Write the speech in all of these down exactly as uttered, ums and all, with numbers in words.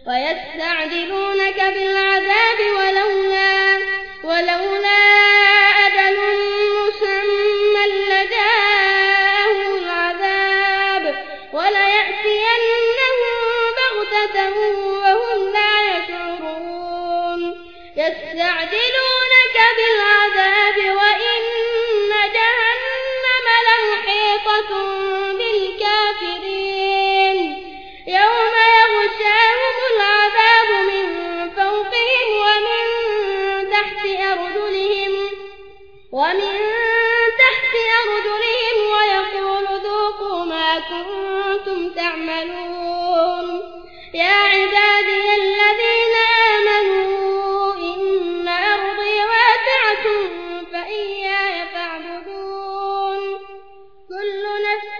ويستعجلونك بالعذاب ولولا, ولولا أجل مسمى لجاءهم العذاب وليأتينهم بغتة وهم لا يشعرون يستعجلونك بالعذاب وإن جهنم لمحيطة بالكافرين يوم يغشاهم العذاب من فوقهم ومن تحت أرجلهم ومن تحت أرجلهم ويقول ذوقوا ما كنتم تعملون يا عبادي الذين آمنوا إن أرضي واسعة فإياي فاعبدون كل نفس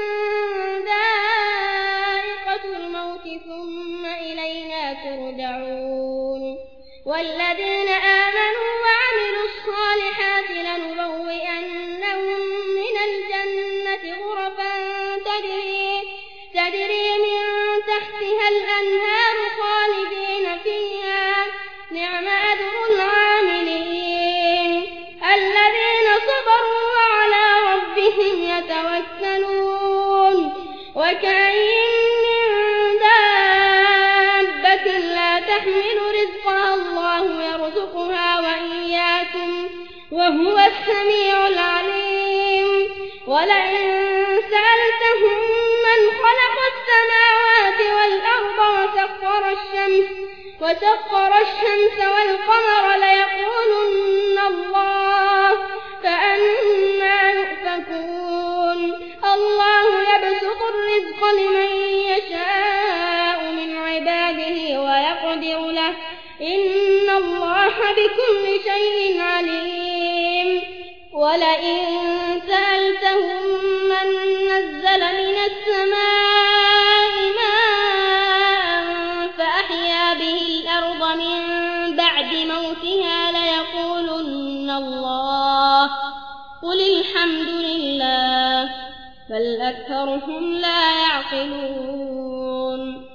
ذائقة الموت ثم إلينا ترجعون والذين آمنوا وعملوا الصالحات لنبوئنهم من الجنة غرفا تجري, تجري من تحتها الأنهار خالدين فيها نعم أجر العاملين الذين صبروا وعلى ربهم يتوكلون وكأين من دابة لا تحمل رزقها الله يرزقها وإياكم وهو السميع العليم ولئن سألتهم من خلق السماوات والأرض وسخر الشمس, وسخر الشمس والقمر ليقولن الله فأنى يؤفكون الله يبسط الرزق لمن يشاء من عباده ويقدر له إن الله بكل شيء عليم ولئن سألتهم من نزل من السماء ماء فأحيا به الأرض من بعد موتها ليقولن الله قل الحمد لله بل أكثرهم لا يعقلون